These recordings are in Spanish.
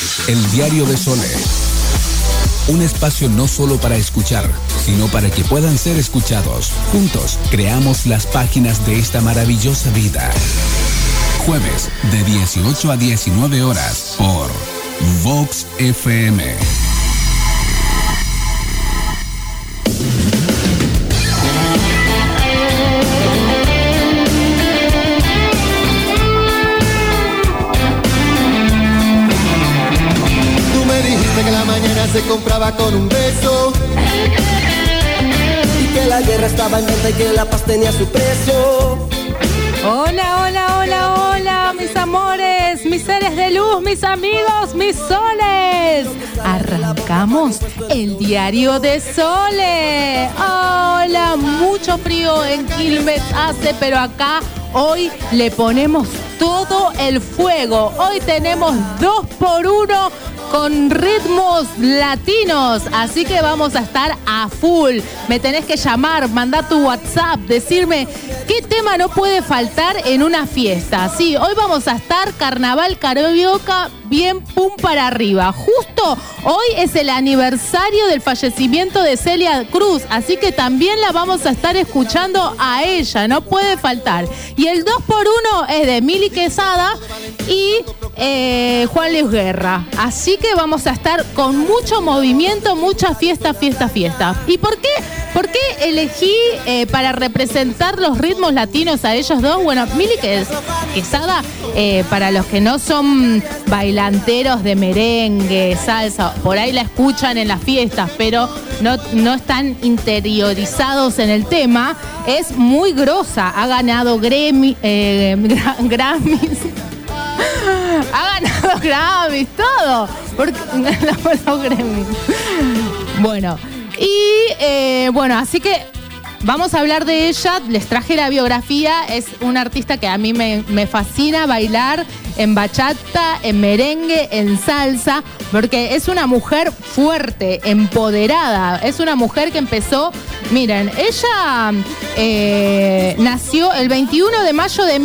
El Diario de Sole. Un espacio no solo para escuchar, sino para que puedan ser escuchados. Juntos creamos las páginas de esta maravillosa vida. Jueves de 18 a 19 horas por Vox FM. Que la mañana se compraba con un beso y que la guerra estaba en venta y que la paz tenía su precio. Hola, hola, hola, hola, mis amores, mis seres de luz, mis amigos, mis soles. Arrancamos el Diario de Sole. Hola, mucho frío en Quilmes hace, pero acá hoy le ponemos todo el fuego. Hoy tenemos 2x1 con ritmos latinos, así que vamos a estar a full. Me tenés que llamar, mandar tu WhatsApp, decirme qué tema no puede faltar en una fiesta. Sí, hoy vamos a estar carnaval carioca bien pum para arriba. Justo hoy es el aniversario del fallecimiento de Celia Cruz, así que también la vamos a estar escuchando a ella, no puede faltar. Y el 2x1 es de Mili Quesada y Juan Luis Guerra. Así que vamos a estar con mucho movimiento, mucha fiesta, fiesta, fiesta. ¿Y por qué? ¿Por qué elegí para representar los ritmos latinos a ellos dos? Bueno, Mili Quesada, para los que no son bailanteros de merengue, salsa, por ahí la escuchan en las fiestas, pero no están interiorizados en el tema, es muy grosa. Ha ganado Grammys. Ha ganado Grammys, todo. Porque los Grammys. Bueno, y bueno, así que vamos a hablar de ella. Les traje la biografía. Es una artista que a mí me fascina bailar en bachata, en merengue, en salsa, porque es una mujer fuerte, empoderada. Es una mujer que empezó, miren, ella nació el 21 de mayo de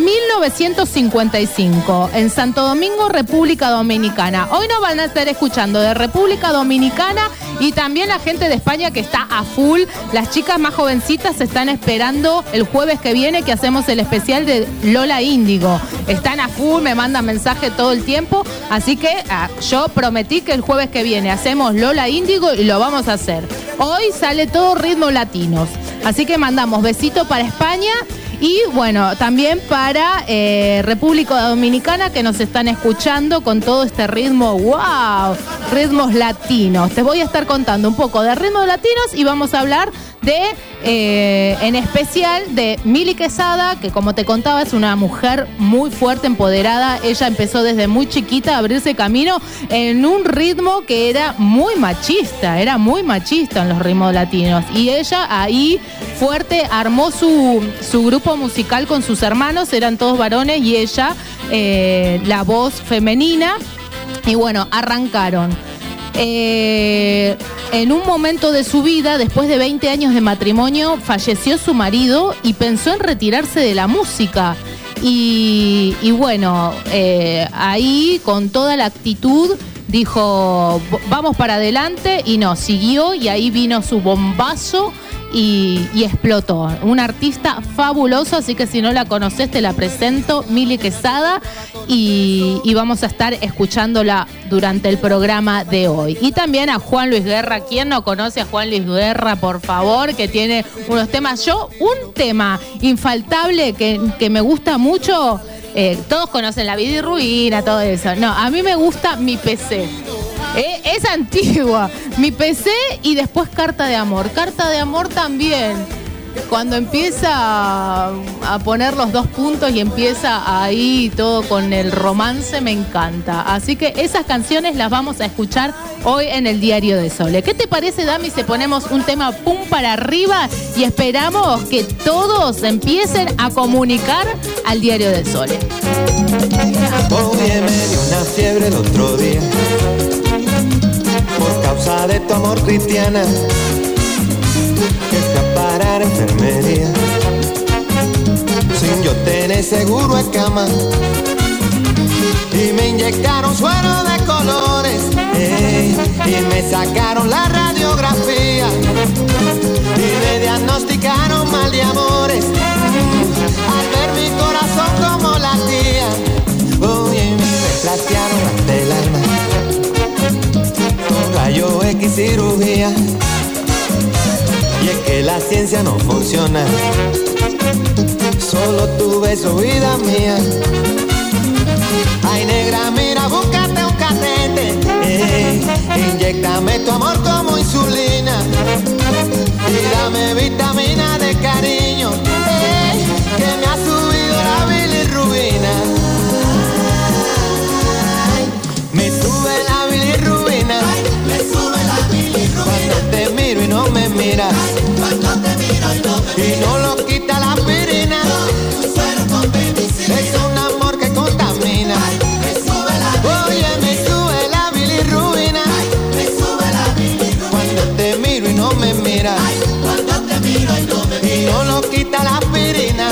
1955 en Santo Domingo, República Dominicana. Hoy nos van a estar escuchando de República Dominicana y también la gente de España que está a full. Las chicas más jovencitas están esperando el jueves que viene que hacemos el especial de Lola Índigo. Están a full, me mandan mensaje todo el tiempo, así que yo prometí que el jueves que viene hacemos Lola Índigo y lo vamos a hacer. Hoy sale todo ritmos latinos, así que mandamos besito para España y bueno, también para República Dominicana que nos están escuchando con todo este ritmo, wow, ritmos latinos. Te voy a estar contando un poco de ritmos latinos y vamos a hablar en especial de Mili Quesada, que como te contaba es una mujer muy fuerte, empoderada. Ella empezó desde muy chiquita a abrirse camino en un ritmo que era muy machista en los ritmos latinos. Y ella ahí fuerte armó su grupo musical con sus hermanos, eran todos varones y ella la voz femenina. Y bueno, arrancaron. En un momento de su vida, después de 20 años de matrimonio, falleció su marido y pensó en retirarse de la música. Y bueno, ahí con toda la actitud dijo, vamos para adelante, y no, siguió, y ahí vino su bombazo y explotó. Un artista fabuloso, así que si no la conoces te la presento, Mili Quesada, y vamos a estar escuchándola durante el programa de hoy. Y también a Juan Luis Guerra. ¿Quién no conoce a Juan Luis Guerra, por favor? Que tiene unos temas. Un tema infaltable que me gusta mucho, todos conocen La Vida y Ruina, todo eso. No, a mí me gusta Mi PC. Es antigua. Mi PC y después Carta de Amor. Carta de Amor también. Cuando empieza a poner los dos puntos y empieza ahí todo con el romance, me encanta. Así que esas canciones las vamos a escuchar hoy en el Diario de Sole. ¿Qué te parece, Dami, si ponemos un tema pum para arriba y esperamos que todos empiecen a comunicar al Diario de Sole? Oye, me dio una fiebre el otro día por causa de tu amor, Cristiana, que fui a parar a enfermería sin yo tener seguro de cama y me inyectaron suero de colores y me sacaron la radiografía y me diagnosticaron mal de amores. Al ver mi corazón como latía, oye, me platearon ante el alma con rayo X cirugía. Y es que la ciencia no funciona, solo tu beso, vida mía. Ay, negra, mira, búscate un catete, inyéctame tu amor como insulina y dame vitamina de cariño, que me ha subido la bilirrubina. Me sube la bilirrubina, me sube la bilirrubina. Cuando te miro y no me miras, cuando te miro y no lo quita la aspirina. Es un amor que contamina. Oye, me sube la bilirrubina. Cuando te miro y no me miras, y no lo quita la aspirina.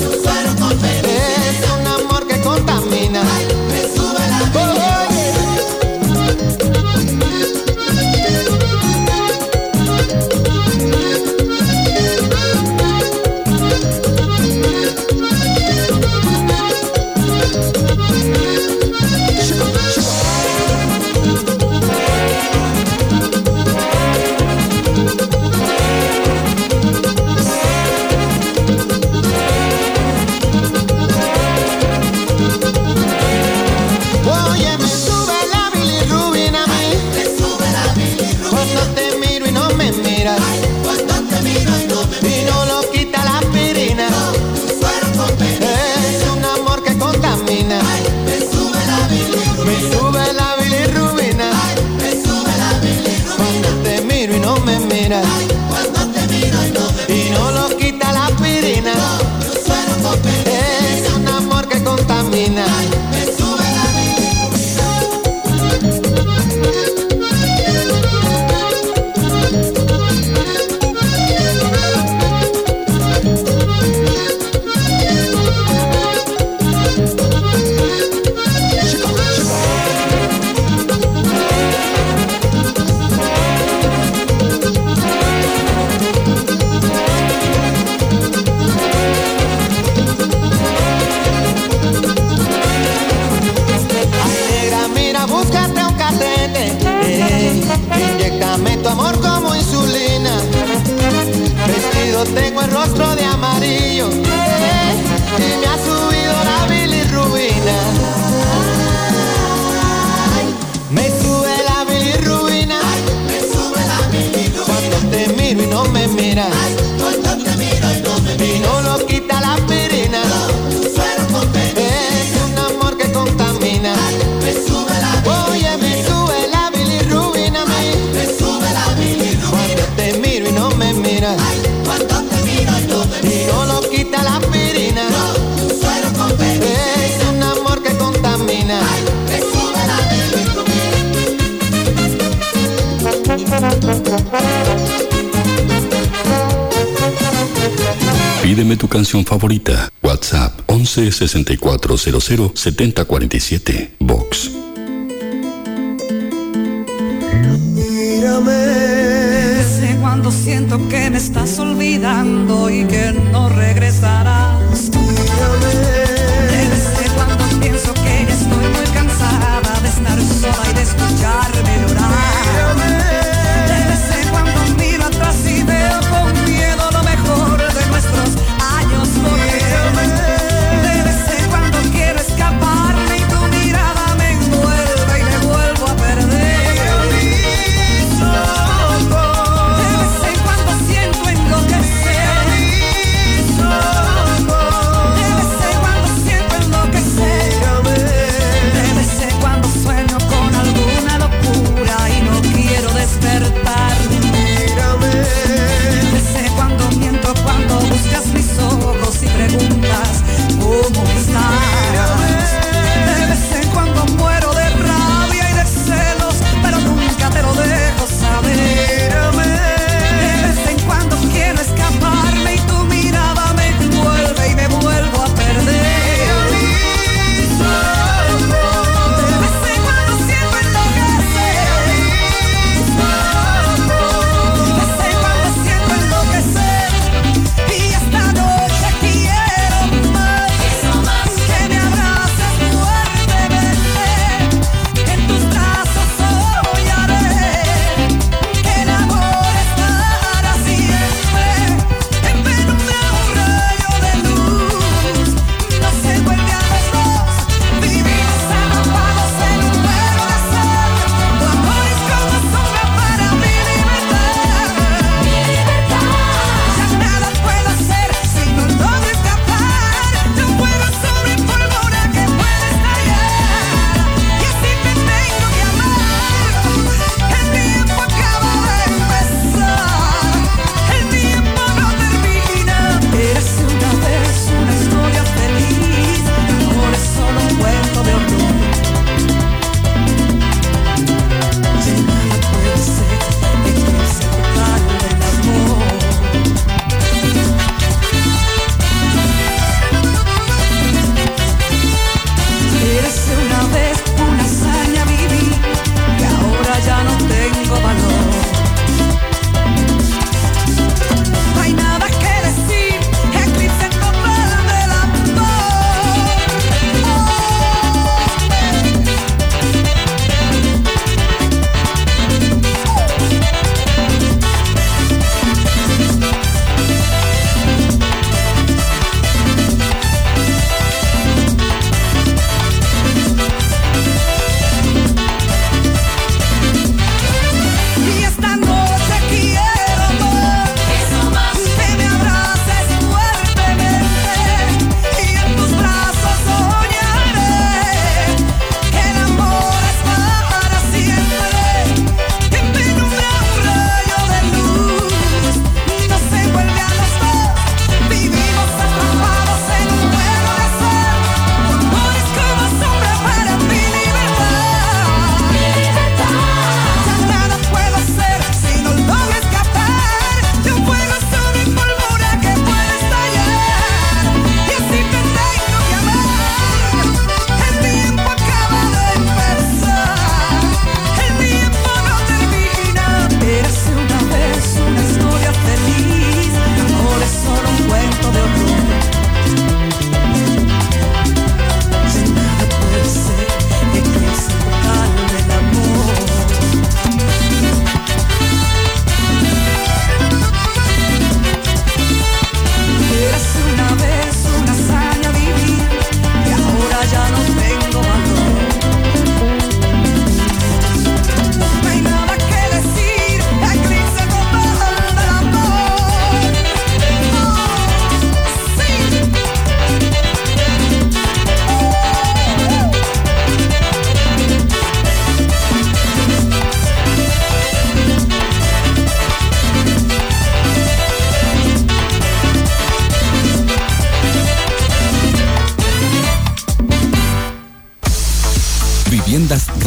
Es un amor que contamina. Y no lo quita la aspirina. Es un amor que contamina. Inyéctame tu amor como insulina. Vestido tengo el rostro de amarillo, y me ha subido la bilirrubina. Me sube la bilirrubina. Cuando te miro y no me miras, y no lo quita la aspirina. Es un amor que contamina. Oye, me sube la bilirrubina. Cuando te miro y no me miras, y no lo quita la aspirina. Es un amor que contamina. Pídeme tu canción favorita. WhatsApp 11 6400 7047. Vox. Mírame. Sé cuando siento que me estás olvidando y que no regresarás. Mírame. Debe ser cuando pienso que ya estoy muy cansada de estar sola y de escucharme llorar. Mírame. Debe ser cuando miro atrás y veo con miedo lo mejor de nuestros años porque debe ser cuando quiero escaparme y tu mirada me envuelve y me vuelvo a perder. Debe ser cuando siento enloquecer.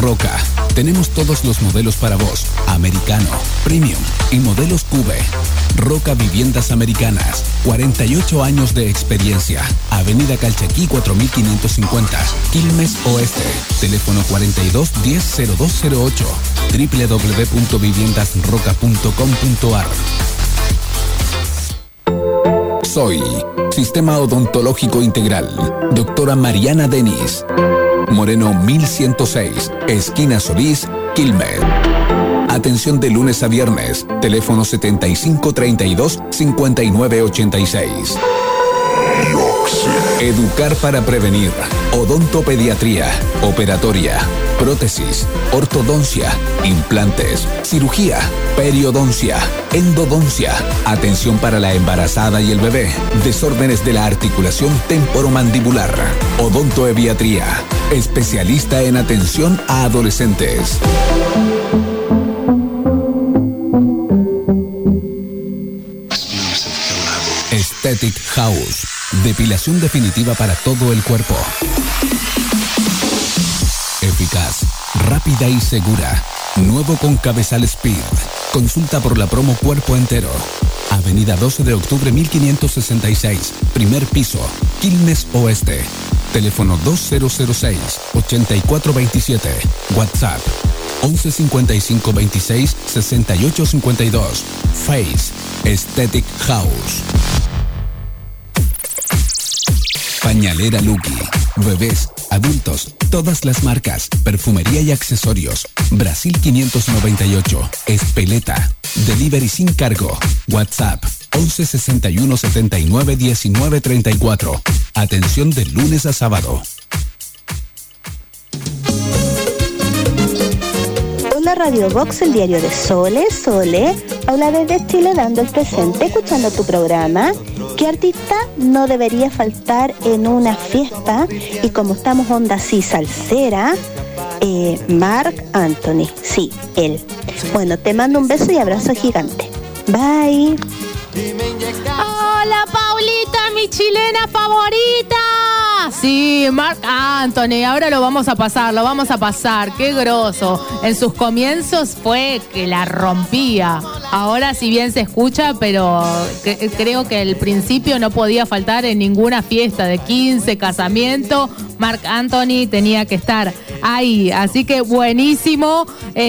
Roca. Tenemos todos los modelos para vos, americano, premium y modelos Cube. Roca Viviendas Americanas, 48 años de experiencia. Avenida Calchaquí 4550, Quilmes Oeste. Teléfono 42 10 0208. www.viviendasroca.com.ar. Soy Sistema Odontológico Integral. Doctora Mariana Denis. Moreno 1106, esquina Solís, Quilmes. Atención de lunes a viernes. Teléfono 7532-5986. Educar para prevenir. Odontopediatría, operatoria, prótesis, ortodoncia, implantes, cirugía, periodoncia, endodoncia, atención para la embarazada y el bebé, desórdenes de la articulación temporomandibular, odontoebiatría, especialista en atención a adolescentes. Aesthetic House. Depilación definitiva para todo el cuerpo. Eficaz, rápida y segura. Nuevo con cabezal Speed. Consulta por la promo Cuerpo Entero. Avenida 12 de octubre 1566. Primer piso. Quilmes Oeste. Teléfono 2006-8427. WhatsApp 115526-6852. Face Aesthetic House. Pañalera Lucky. Bebés, adultos, todas las marcas, perfumería y accesorios. Brasil 598. Espeleta. Delivery sin cargo. WhatsApp 1161 79 19 34. Atención de lunes a sábado. Hola Radio Vox, el diario de Sole. Habla desde Chile dando el presente, escuchando tu programa. ¿Qué artista no debería faltar en una fiesta? Y como estamos onda así salsera, Marc Anthony. Sí, él. Bueno, te mando un beso y abrazo gigante. Bye. Hola Paulita, mi chilena favorita. Sí, Marc Anthony, ahora lo vamos a pasar, qué groso. En sus comienzos fue que la rompía. Ahora si bien se escucha, pero creo que el principio no podía faltar en ninguna fiesta de 15, casamiento. Marc Anthony tenía que estar ahí, así que buenísimo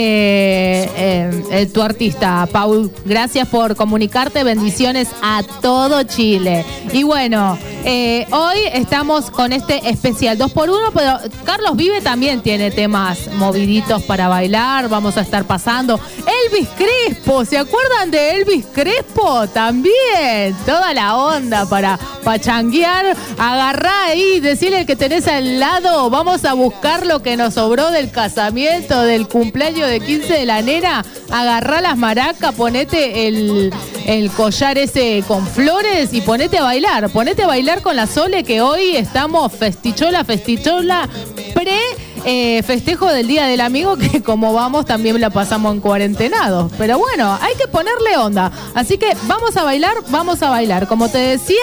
tu artista, Paul. Gracias por comunicarte, bendiciones a todo Chile. Y bueno, hoy estamos con este especial 2x1, pero Carlos Vive también tiene temas moviditos para bailar, vamos a estar pasando. Elvis Crespo, ¿se acuerdan de Elvis Crespo? También, toda la onda para changuear, agarrá ahí, decirle al que tenés al lado, vamos a buscar lo que nos sobró del casamiento, del cumpleaños de 15 de la nena, agarrá las maracas, ponete el collar ese con flores y ponete a bailar con la Sole, que hoy estamos festichola, festejo del Día del Amigo, que como vamos también la pasamos en cuarentenados, pero bueno, hay que ponerle onda, así que vamos a bailar, como te decía,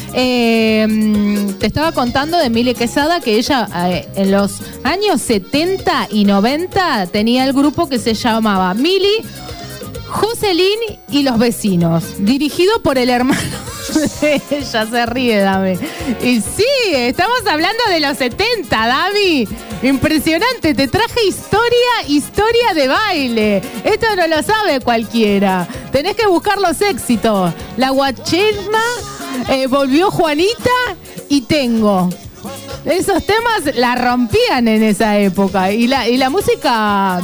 te estaba contando de Mili Quesada, que ella en los años 70 y 90 tenía el grupo que se llamaba Mili, Jocelyn y los Vecinos, dirigido por el hermano. Ella se ríe, Dami. Y sí, estamos hablando de los 70, Dami. Impresionante, te traje historia de baile. Esto no lo sabe cualquiera. Tenés que buscar los éxitos. La Guacherna, volvió Juanita y Tengo. Esos temas la rompían en esa época. Y la música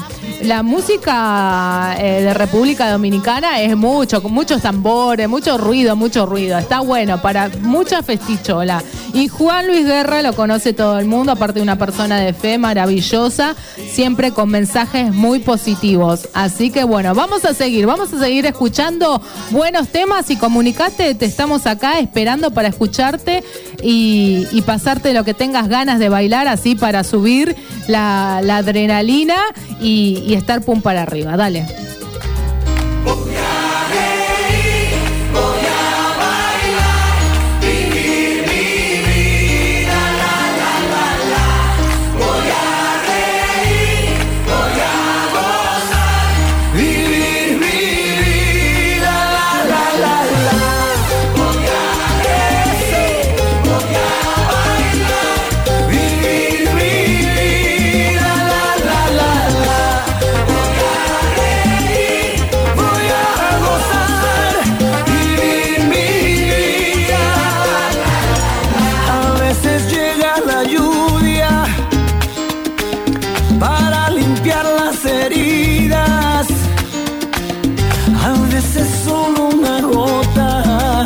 de República Dominicana es con muchos tambores, mucho ruido. Está bueno para mucha festichola. Y Juan Luis Guerra lo conoce todo el mundo, aparte de una persona de fe maravillosa, siempre con mensajes muy positivos. Así que bueno, vamos a seguir escuchando buenos temas y comunicate, te estamos acá esperando para escucharte y pasarte lo que tengas ganas de bailar, así para subir la adrenalina y estar pum para arriba. Dale. las heridas, a veces solo una gota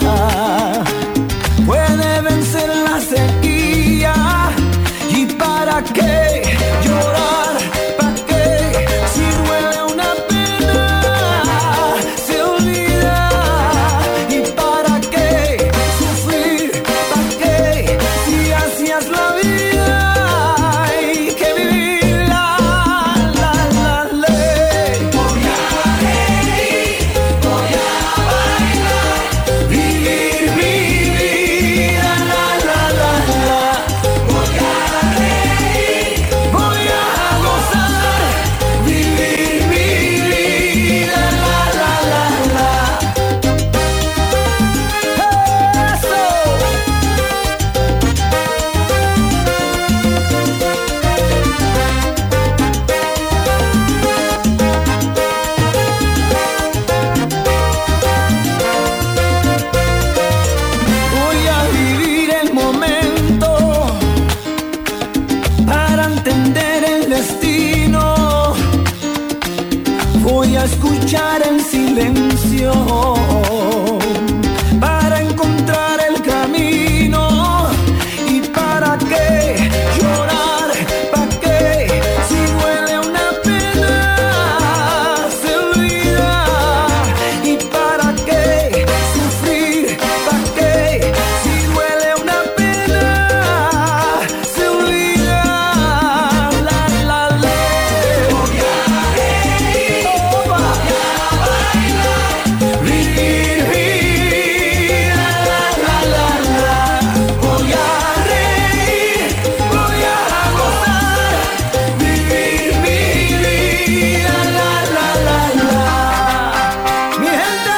puede vencer la sequía. ¿Y para qué llorar? ¿Para qué? Si duele una pena, se olvida. ¿Y para qué sufrir? ¿Para qué? Si hacías la vida hay que vivirla. La ley. Voy a reír, voy a bailar, vivir mi vida. Voy a reír, voy a gozar, vivir mi vida. Eso. Voy a vivir el momento para entender el destino. Voy a escuchar el silencio para encontrar el camino. ¿Y para qué llorar? ¿Para qué? Si duele una pena, se olvida. ¿Y para qué sufrir? ¿Para qué? Si duele una pena, se olvida. La ley. Voy a reír, voy a bailar, vivir mi vida. Voy a reír, voy a gozar, vivir mi vida. Mi gente.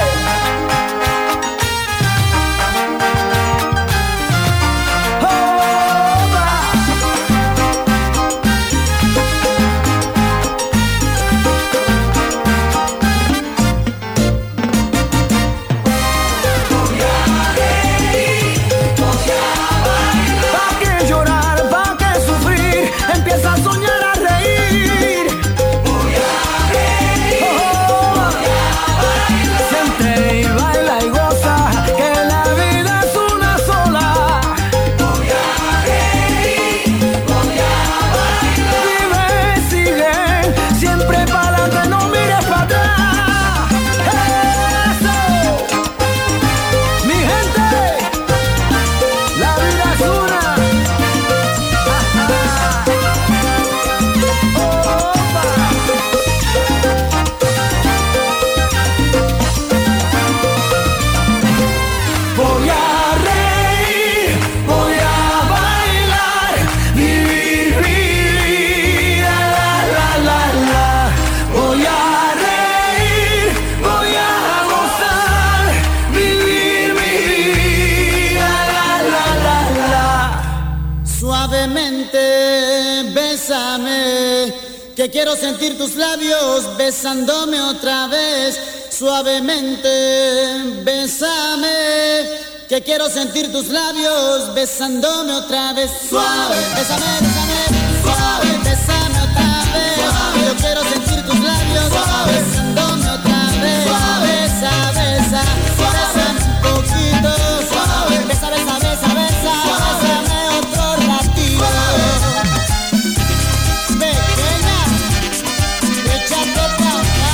¿Pa' qué llorar? ¿Pa' qué sufrir? Empieza a soñar, a reír. Voy a reír, voy a bailar. Siente y baila y goza, que la vida es una sola. Voy a reír, voy a bailar. Vive, sigue, siempre para adelante, no mires para atrás. Eso. Mi gente. La vida es una. Voy a reír, voy a bailar, vivir mi vida. Voy a reír, voy a gozar, vivir mi vida. Suavemente, bésame, que quiero sentir tus labios besándome otra vez. Suavemente, bésame, que quiero sentir tus labios besándome otra vez. Suave, bésame, bésame, suave, bésame otra vez. Suave, yo quiero sentir tus labios besándome otra vez. Suave, besa, besa, bésame un poquito. Suave, besa, besa, besa, besa, bésame otro ratito. Pequeña, échate pa' acá.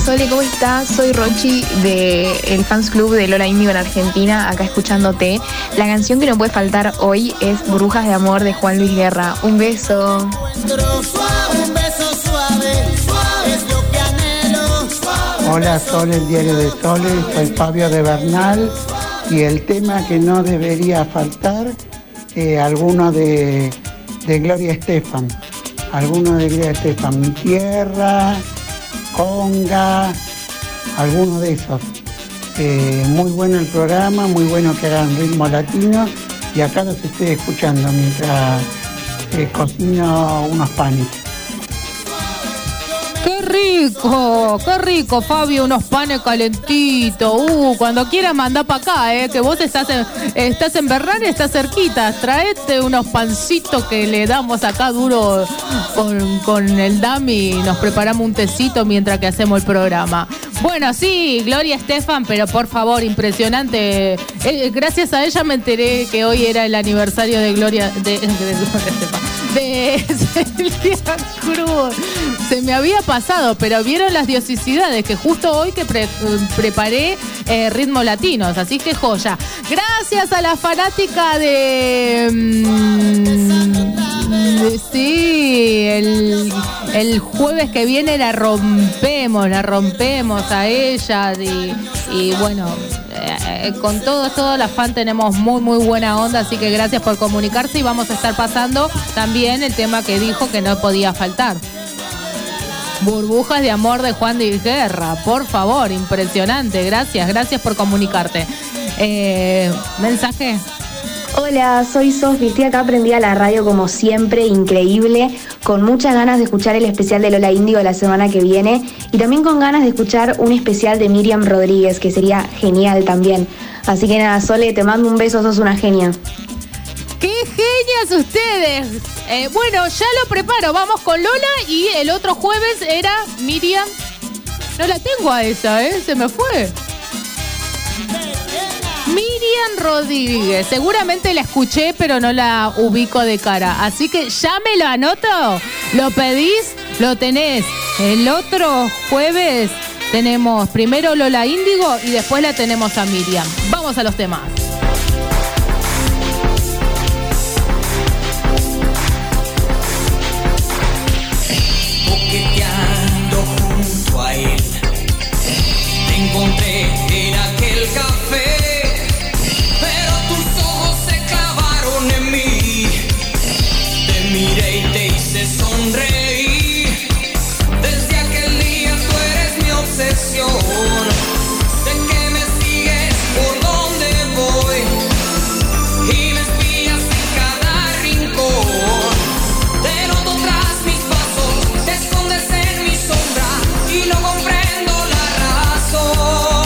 Sole, ¿cómo estás? Soy Rochi del Fans Club de Lola Índigo en Argentina, acá escuchándote. La canción que no puede faltar hoy es Burbujas de Amor de Juan Luis Guerra. Un beso. Hola Sole, el diario de Sole, soy Fabio de Bernal y el tema que no debería faltar, alguno de Gloria Estefan, Mi Tierra, Conga, alguno de esos. Muy bueno el programa, muy bueno que hagan ritmo latino y acá los estoy escuchando mientras cocino unos panes. Qué rico, Fabio, unos panes calentitos. Cuando quieras mandá para acá, que vos estás en Bernal, estás cerquita. Traete unos pancitos que le damos acá duro con el Dami y nos preparamos un tecito mientras que hacemos el programa. Bueno, sí, Gloria Estefan, pero por favor, impresionante. Gracias a ella me enteré que hoy era el aniversario de Gloria Estefan. De Celia Cruz. Se me había pasado, pero vieron las diosidades que justo hoy que preparé ritmos latinos, así que joya. Gracias a la fanática sí, el jueves que viene la rompemos a ella y bueno, con todos las fans tenemos muy muy buena onda, así que gracias por comunicarse y vamos a estar pasando también el tema que dijo que no podía faltar. Burbujas de Amor de Juan Luis Guerra, por favor, impresionante, gracias por comunicarte. Mensaje. Hola, soy Sofi, estoy acá prendida a la radio como siempre, increíble, con muchas ganas de escuchar el especial de Lola Índigo la semana que viene y también con ganas de escuchar un especial de Miriam Rodríguez, que sería genial también. Así que nada, Sole, te mando un beso, sos una genia. ¡Qué genias ustedes! Bueno, ya lo preparo, vamos con Lola y el otro jueves era Miriam. No la tengo a esa, se me fue. Miriam Rodríguez, seguramente la escuché pero no la ubico de cara, así que ya me lo anoto, lo pedís, lo tenés. El otro jueves tenemos primero Lola Índigo y después la tenemos a Miriam. Vamos a los temas. Coqueteando junto a él, te encontré en aquel café. Miré y te hice sonreír. Desde aquel día tú eres mi obsesión. Sé que me sigues por donde voy y me espías en cada rincón. Te noto tras mis pasos, te escondes en mi sombra y no comprendo la razón.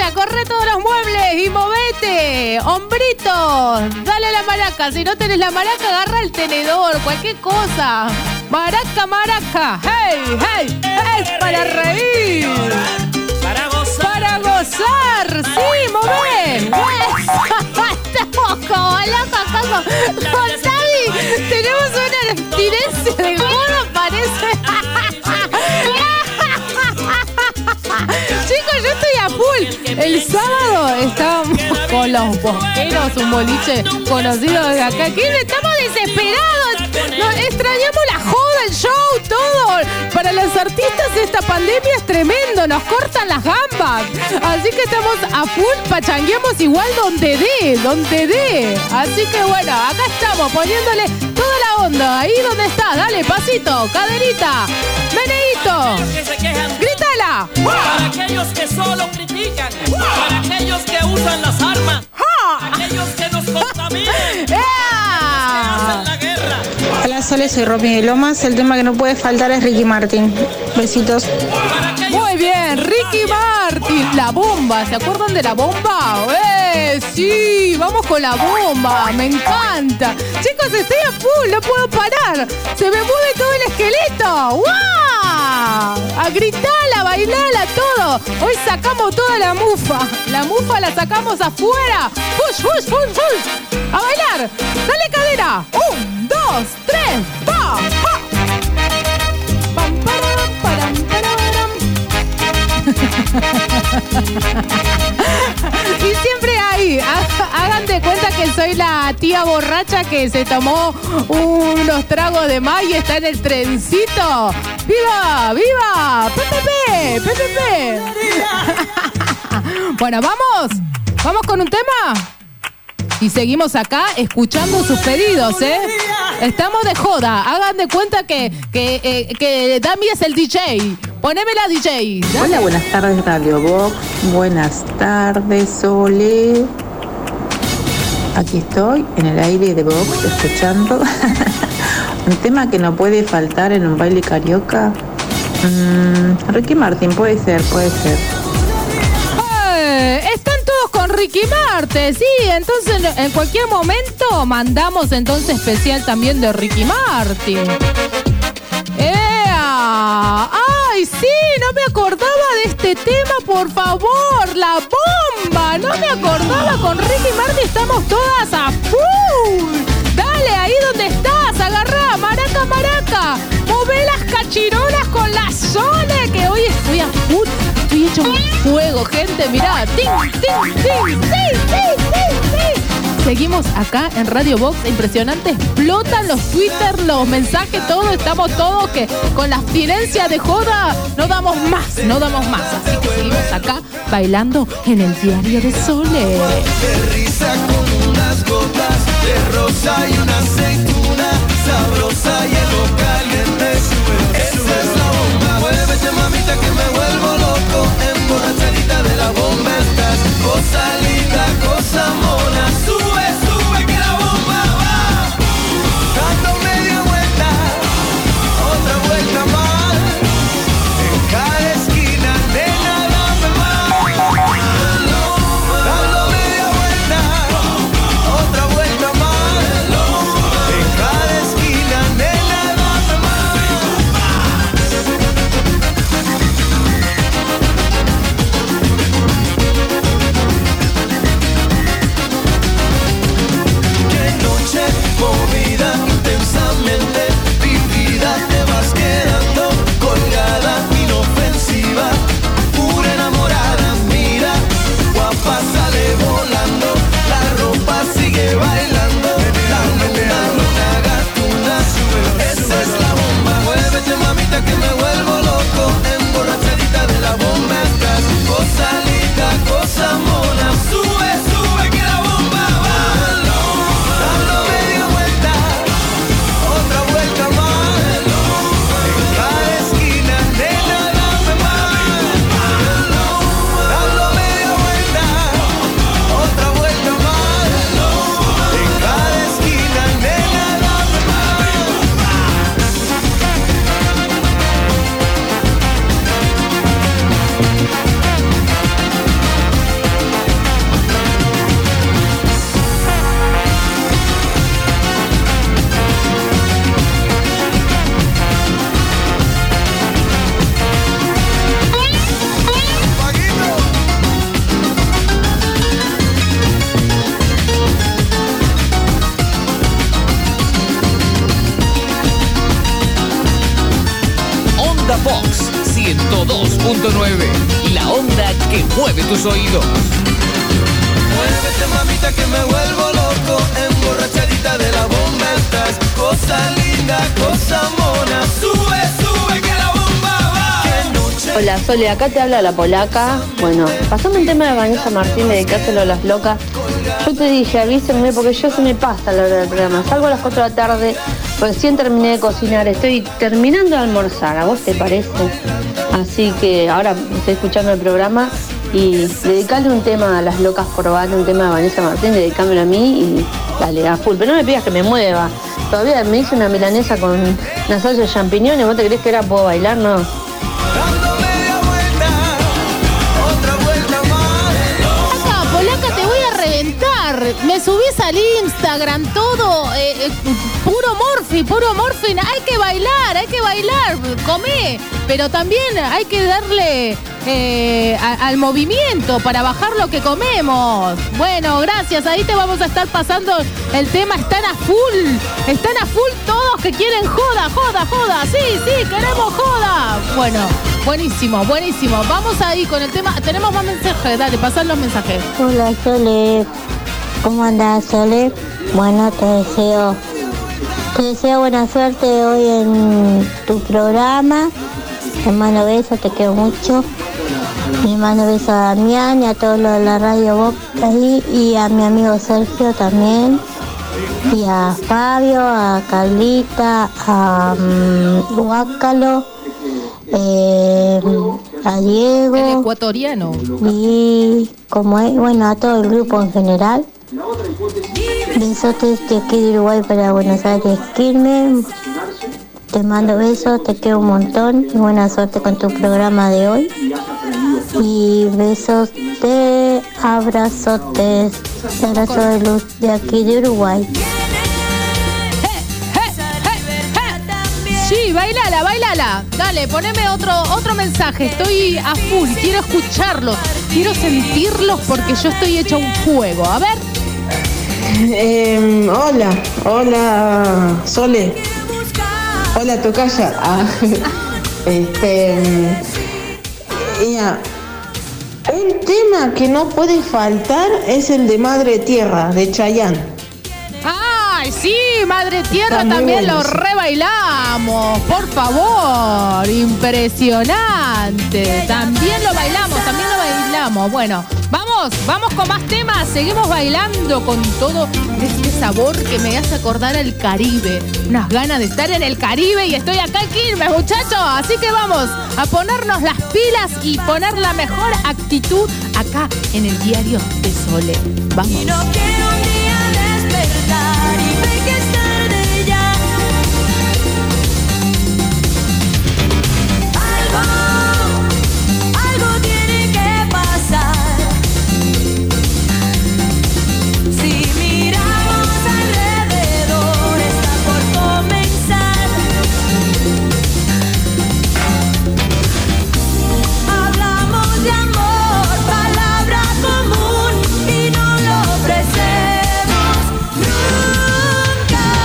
maraca, corre todos los muebles y movete. Hombritos, dale la maraca. Si no tenés la maraca, agarra el tenedor, cualquier cosa. Maraca, maraca. ¡Hey, hey! ¡Es para reír! Para gozar. Sí, mover. Estamos como locos. Con Tavi tenemos una abstinencia de joda, parece. Chicos, yo estoy a full. El sábado estábamos con los bosqueros, un boliche conocido de acá. Aquí estamos desesperados. Nos extrañamos la joda, el show, todo. Para los artistas esta pandemia es tremendo. Nos cortan las gambas. Así que estamos a full, pachangueamos igual donde dé. Así que bueno, acá estamos poniéndole toda la onda. Ahí donde está, dale, pasito, caderita, meneíto. ¡Grítala! Para aquellos que solo critican, para aquellos que usan las armas, aquellos que nos contaminan, que hacen la guerra. Hola Sole, soy Romy de Lomas. El tema que no puede faltar es Ricky Martin. Besitos. Muy bien, Ricky Martin, la bomba. ¿Se acuerdan de la bomba? Sí, vamos con la bomba. Me encanta. Chicos, estoy a full, no puedo parar. Se me mueve todo el esqueleto. ¡Wow! A gritarla, a bailarla, todo. Hoy sacamos toda la mufa. La mufa la sacamos afuera. ¡Push, push, push, push! ¡A bailar! ¡Dale cadera! 1, 2, 3, ¡pa! ¡Pa! ¡Pam, param, param, param! Y siempre ahí, hagan de cuenta que soy la tía borracha que se tomó unos tragos de más y está en el trencito. ¡Viva! ¡Viva! ¡PPP! ¡PPP! Bueno, ¿vamos con un tema? Y seguimos acá escuchando sus pedidos, ¿eh? Estamos de joda. Hagan de cuenta que Dami es el DJ. Poneme la DJ. ¿Dale? Hola, buenas tardes, Radio Box. Buenas tardes, Sole. Aquí estoy, en el aire de Box, escuchando. Un tema que no puede faltar en un baile carioca. Ricky Martin, puede ser. Están todos con Ricky Martin, sí. Entonces, en cualquier momento mandamos entonces especial también de Ricky Martin. ¡Ay, sí! No me acordaba de este tema, por favor. La bomba. No me acordaba. Con Ricky Martin estamos todas a full. Dale, ahí donde estás. Agarrá, maraca, maraca. Mové las cachirolas con la Sole, que hoy estoy a full. Estoy hecho un fuego, gente. Mirá. ¡Ting, ting, ting! ¡Sí! Seguimos acá en Radio Box. Impresionante. Explotan los Twitter, los mensajes, todo. Estamos todos que con la abstinencia de joda no damos más. Así que seguimos acá bailando en el Diario de Sole. De risa con unas gotas de rosa y una aceituna sabrosa y algo caliente. Esa es la bomba. Muévete, mamita, que me vuelvo loco. Emborrachadita de la bomba estás. Cosa linda, cosa mona. Sube, que la bomba va. Dando media vuelta, otra vuelta más. En cada esquina, nena, dame más. Dando media vuelta, otra vuelta más. En cada esquina, nena, dame más. Onda Box 102.9. La onda que mueve tus oídos. Muévete, mamita, que me vuelvo loco. Emborrachadita de la bomba estás. Cosa linda, cosa mona. Sube, sube, que la bomba va. Hola, Sole, acá te habla la polaca. Bueno, pasando el tema de Vanessa Martín, dedicárselo a las locas. Yo te dije, avísenme, porque yo se me pasa la hora del programa. Salgo a las 4 de la tarde, recién terminé de cocinar, estoy terminando de almorzar. ¿A vos te parece? Así que ahora estoy escuchando el programa y dedicarle un tema a las locas por Van, un tema de Vanessa Martín, dedicámelo a mí y dale, a full. Pero no me pidas que me mueva. Todavía me hice una milanesa con una salsa de champiñones. ¿Vos te creés que ahora puedo bailar? No. Polaca, te voy a reventar. Me subís al Instagram, todo puro morfin. Hay que bailar, comé. Pero también hay que darle al movimiento para bajar lo que comemos. Bueno, gracias. Ahí te vamos a estar pasando el tema. Están a full todos que quieren joda. Sí, queremos joda. Bueno, buenísimo. Vamos ahí con el tema. Tenemos más mensajes. Dale, pasan los mensajes. Hola, Sole. ¿Cómo andás, Sole? Bueno, te deseo buena suerte hoy en tu programa. Te mando besos, te quiero mucho. Le mando besos a Damián y a todos los de la radio Box ahí, y a mi amigo Sergio también, y a Fabio, a Carlita, a Guácalo, a Diego. El ecuatoriano. Y a todo el grupo en general. Besotes de aquí de Uruguay para Buenos Aires, Quilmes. Te mando besos, te quiero un montón y buena suerte con tu programa de hoy. Y besos abrazotes, abrazo de luz de aquí de Uruguay. Sí, bailala. Dale, poneme otro mensaje. Estoy a full, quiero escucharlos, quiero sentirlos porque yo estoy hecha un fuego. A ver. Hola, Sole. Hola, tocaya. Un tema que no puede faltar es el de Madre Tierra, de Chayanne. ¡Ay, sí! Madre Tierra también lo rebailamos. Por favor, impresionante. También lo bailamos. Bueno, vamos con más temas. Seguimos bailando con todo este sabor que me hace acordar al Caribe. Unas ganas de estar en el Caribe y estoy acá en Quilmes, muchachos. Así que vamos a ponernos las pilas y poner la mejor actitud acá en el Diario de Sole. Vamos. Y no quiero un día despertar y ver que es tarde ya. Algo tiene que pasar. Si miramos alrededor, está por comenzar. Hablamos de amor, palabra común, y no lo ofrecemos nunca.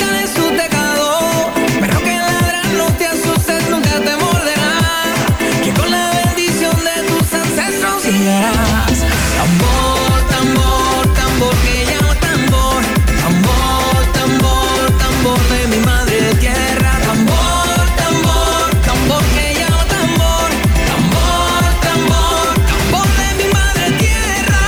de su tejado. Perro que ladra, no te asustes, nunca te morderá. Que con la bendición de tus ancestros llegarás. Tambor, tambor, tambor que llama tambor. Tambor, tambor, tambor de mi madre tierra. Tambor, tambor, tambor que llama tambor. Tambor, tambor, tambor de mi madre tierra.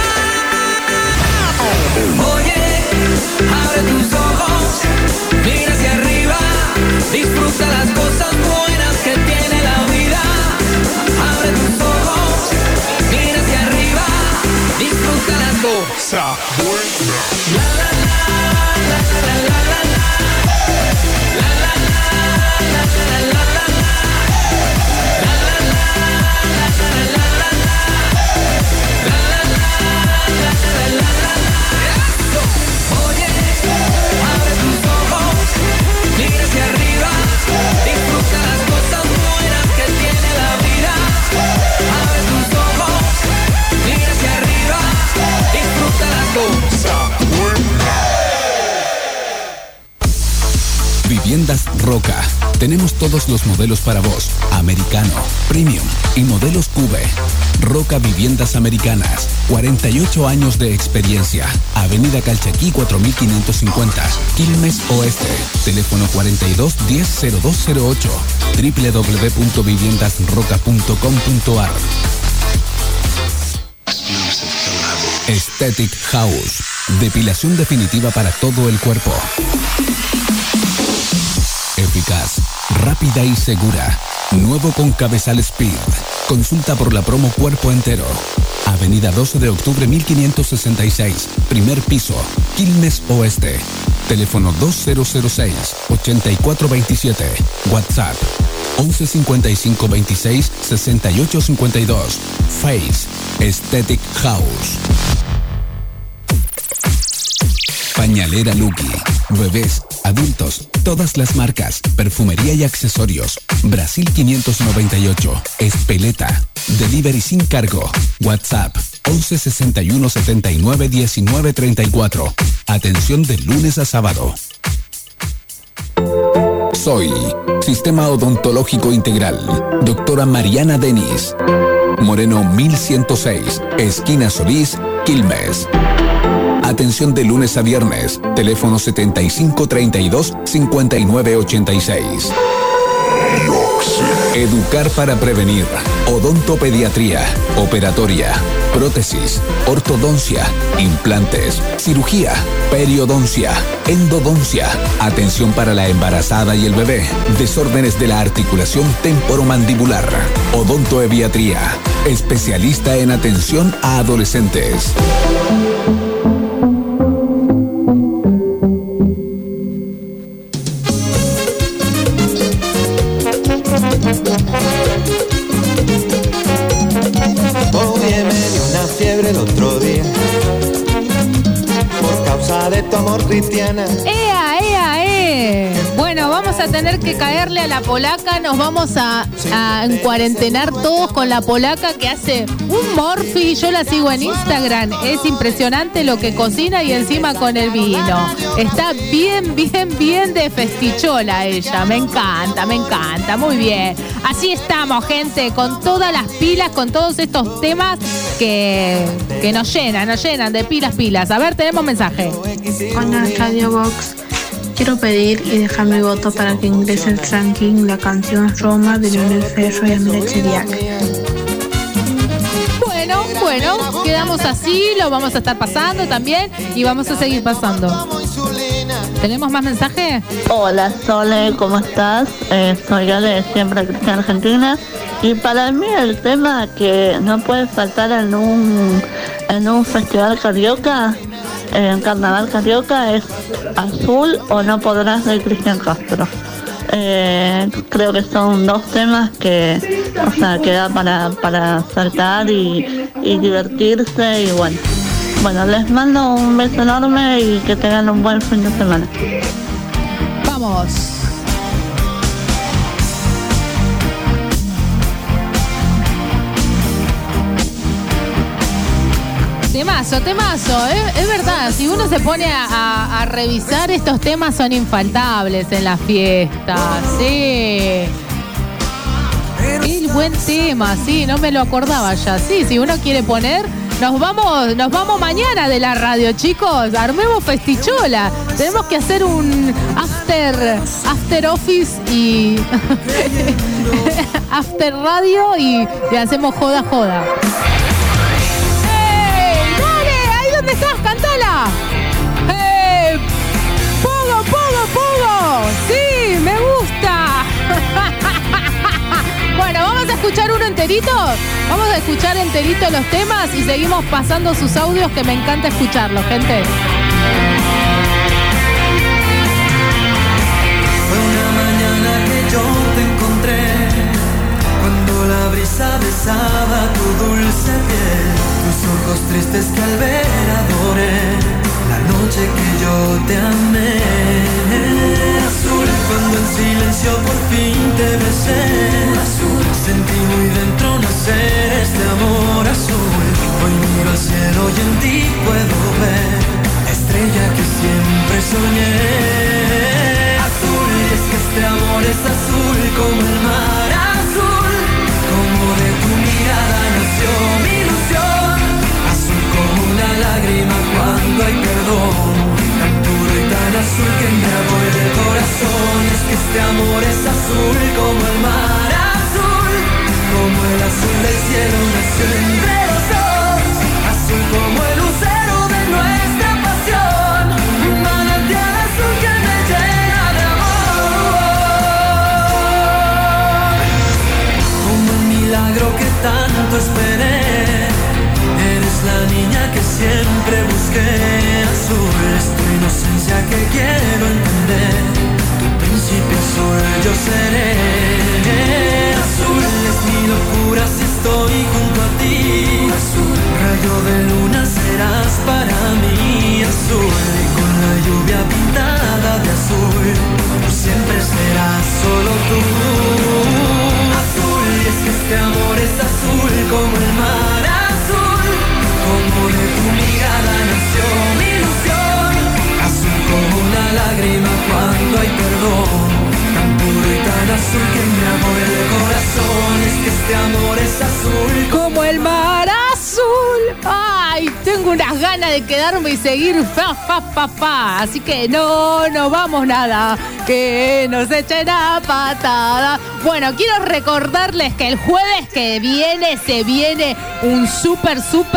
Oye, abre tus ojos, mira hacia arriba, disfruta las cosas buenas que tiene la vida. Abre tus ojos, mira hacia arriba, disfruta las cosas buenas. La la la la la la la la. La la la la la la la la. La la la la la la la la. La la la la la la la la. Oye, abre tus ojos, mira hacia arriba, disfruta las cosas buenas que tiene la vida. Abre tus ojos, mira hacia arriba, disfruta las cosas buenas. Viviendas Roca. Tenemos todos los modelos para vos. Americano, Premium y modelos Cube. Roca Viviendas Americanas. 48 años de experiencia. Avenida Calchaquí 4550. Quilmes Oeste. Teléfono 42 10 0208. www.viviendasroca.com.ar. Aesthetic House. Depilación definitiva para todo el cuerpo. Eficaz, rápida y segura. Nuevo con Cabezal Speed. Consulta por la promo Cuerpo Entero. Avenida 12 de octubre 1566. Primer piso. Quilmes Oeste. Teléfono 2006-8427. WhatsApp 1155 26 68 52. Face Aesthetic House. Pañalera Lucky. Bebés, adultos, todas las marcas, perfumería y accesorios. Brasil 598. Espeleta. Delivery sin cargo. WhatsApp 11 61 79 19 34. Atención de lunes a sábado. Soy Sistema Odontológico Integral. Doctora Mariana Denis. Moreno 1106. Esquina Solís, Quilmes. Atención de lunes a viernes. Teléfono 7532-5986. Educar para prevenir. Odontopediatría. Operatoria. Prótesis. Ortodoncia. Implantes. Cirugía. Periodoncia. Endodoncia. Atención para la embarazada y el bebé. Desórdenes de la articulación temporomandibular. Odontoebiatría. Especialista en atención a adolescentes. Oye, me dio una fiebre el otro día por causa de tu amor, Cristiana. ¡Ea, ea, Bueno, vamos a tener que caerle a la polaca. Nos vamos a encuarentenar todos con la polaca que hace un morfi. Yo la sigo en Instagram. Es impresionante lo que cocina y encima con el vino. Está bien, bien, bien de festichola ella. Me encanta, me encanta. Muy bien. Así estamos, gente, con todas las pilas, con todos estos temas que nos llenan de pilas. A ver, tenemos mensaje. Hola, Radio Box. Quiero pedir y dejar mi voto para que ingrese el ranking la canción Roma de Leonel Ferro y Amira Chiriac. Bueno, quedamos así, lo vamos a estar pasando también y vamos a seguir pasando. ¿Tenemos más mensaje? Hola Sole, ¿cómo estás? Soy Ale de Siempre Cristiana Argentina y para mí el tema que no puede faltar en un festival carioca, en carnaval carioca, es Azul o No Podrás de Cristian Castro. Creo que son dos temas que da para saltar y divertirse y bueno, les mando un beso enorme y que tengan un buen fin de semana. Vamos. Temazo, es verdad, si uno se pone a revisar, estos temas son infaltables en las fiestas, sí. Qué buen tema, sí, no me lo acordaba ya, sí, si uno quiere poner, nos vamos mañana de la radio, chicos, armemos festichola, tenemos que hacer un after office y after radio y hacemos joda. ¿Dónde estás? ¡Cantala! ¡Pogo! ¡Sí! ¡Me gusta! Bueno, vamos a escuchar uno enterito. Vamos a escuchar enterito los temas y seguimos pasando sus audios que me encanta escucharlos, gente. Fue una mañana que yo te encontré, cuando la brisa besaba tu dulce piel, tus ojos tristes que al ver adoré, la noche que yo te amé. Azul, cuando en silencio por fin te besé, azul, sentí muy dentro nacer este amor azul. Hoy miro al cielo y en ti puedo ver la estrella que siempre soñé. Azul, y es que este amor es azul como el mar azul, como de tu mirada nació mi ilusión, azul como una lágrima cuando hay perdón, tan puro y tan azul que me abre el corazón. Es que este amor es azul como el mar azul, como el azul del cielo nació entre los dos, azul como el lucero de nuestra pasión, un manantial azul que me llena de amor, como el milagro que tanto esperé. Eres la niña que siempre busqué, azul es tu inocencia que quiero entender, tu príncipe azul yo seré. Azul es mi locura si estoy junto a ti, azul, rayo de luna serás para mí, azul, y con la lluvia pintada de azul, por siempre serás solo tú. Azul, y es que este amor es azul como el mar azul, como de tu mirada nació mi ilusión, azul como una lágrima cuando hay perdón, tan puro y tan azul que me amor el corazón. Es que este amor es azul como el mar azul. Ay, tengo unas ganas de quedarme y seguir Así que no vamos nada, que nos echen a patada. Bueno, quiero recordarles que el jueves que viene se viene un super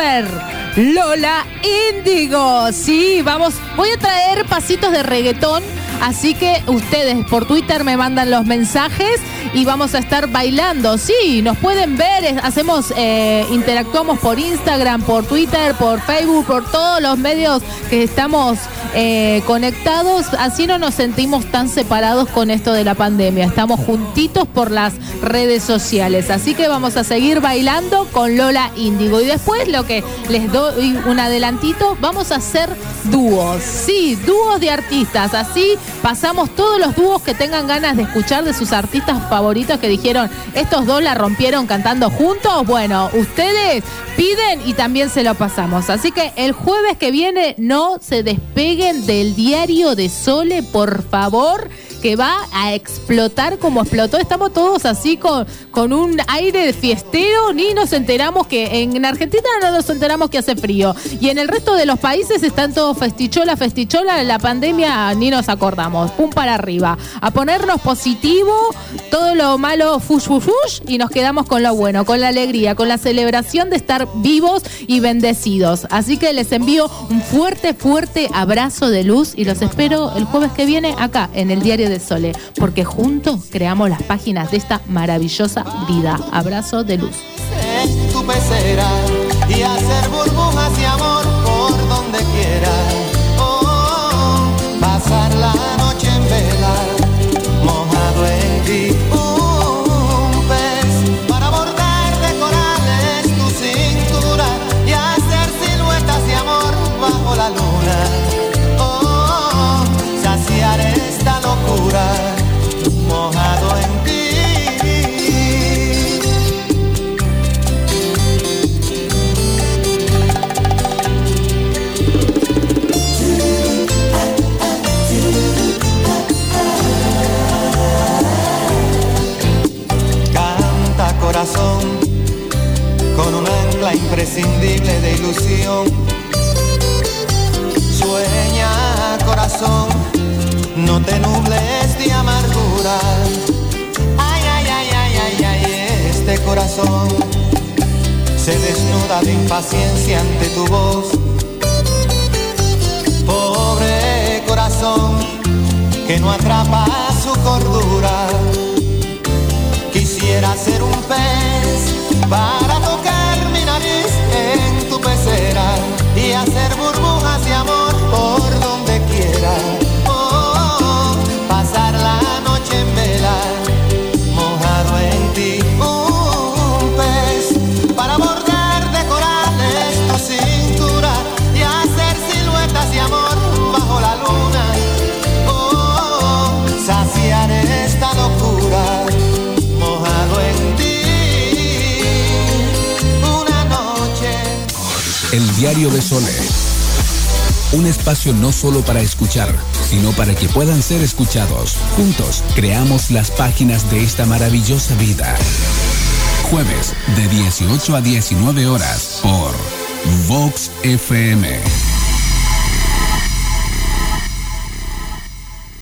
Lola Índigo. Sí, voy a traer pasitos de reggaetón. Así que ustedes por Twitter me mandan los mensajes y vamos a estar bailando. Sí, nos pueden ver, interactuamos por Instagram, por Twitter, por Facebook, por todos los medios que estamos conectados. Así no nos sentimos tan separados con esto de la pandemia. Estamos juntitos por las redes sociales. Así que vamos a seguir bailando con Lola Índigo. Y después lo que les doy un adelantito, vamos a hacer dúos. Sí, dúos de artistas. Así pasamos todos los dúos que tengan ganas de escuchar de sus artistas favoritos que dijeron, estos dos la rompieron cantando juntos. Bueno, ustedes piden y también se lo pasamos. Así que el jueves que viene no se despeguen del Diario de Sole, por favor, que va a explotar como explotó. Estamos todos así con un aire de fiestero, ni nos enteramos que en Argentina no nos enteramos que hace frío. Y en el resto de los países están todos festichola, la pandemia ni nos acordamos. Pum para arriba. A ponernos positivo, todo lo malo fush, y nos quedamos con lo bueno, con la alegría, con la celebración de estar vivos y bendecidos. Así que les envío un fuerte abrazo de luz y los espero el jueves que viene acá en el Diario de Sole, porque juntos creamos las páginas de esta maravillosa vida. Abrazo de luz. Tu pecera y hacer burbujas y amor por donde quiera. Pasar la noche en vela, mojado en ti. Un pez para bordar de corales tu cintura y hacer siluetas de amor bajo la luna. Saciar esta locura, mojado en ti. imprescindible de ilusión. Sueña, corazón, no te nubles de amargura. Ay, ay, ay, ay, ay, ay, este corazón se desnuda de impaciencia ante tu voz. Pobre corazón que no atrapa su cordura. Quisiera ser un pez para tocar mi nariz en tu pecera y hacer burbujas de amor por donde quiera. Oh, pasar la noche en vela, mojado en ti. Un pez para bordar de corales tu cintura y hacer siluetas de amor bajo la luna. Oh, saciar esta locura, mojado en ti. Una noche. El Diario de Sole. Un espacio no solo para escuchar, sino para que puedan ser escuchados. Juntos creamos las páginas de esta maravillosa vida. Jueves de 18 a 19 horas por Vox FM.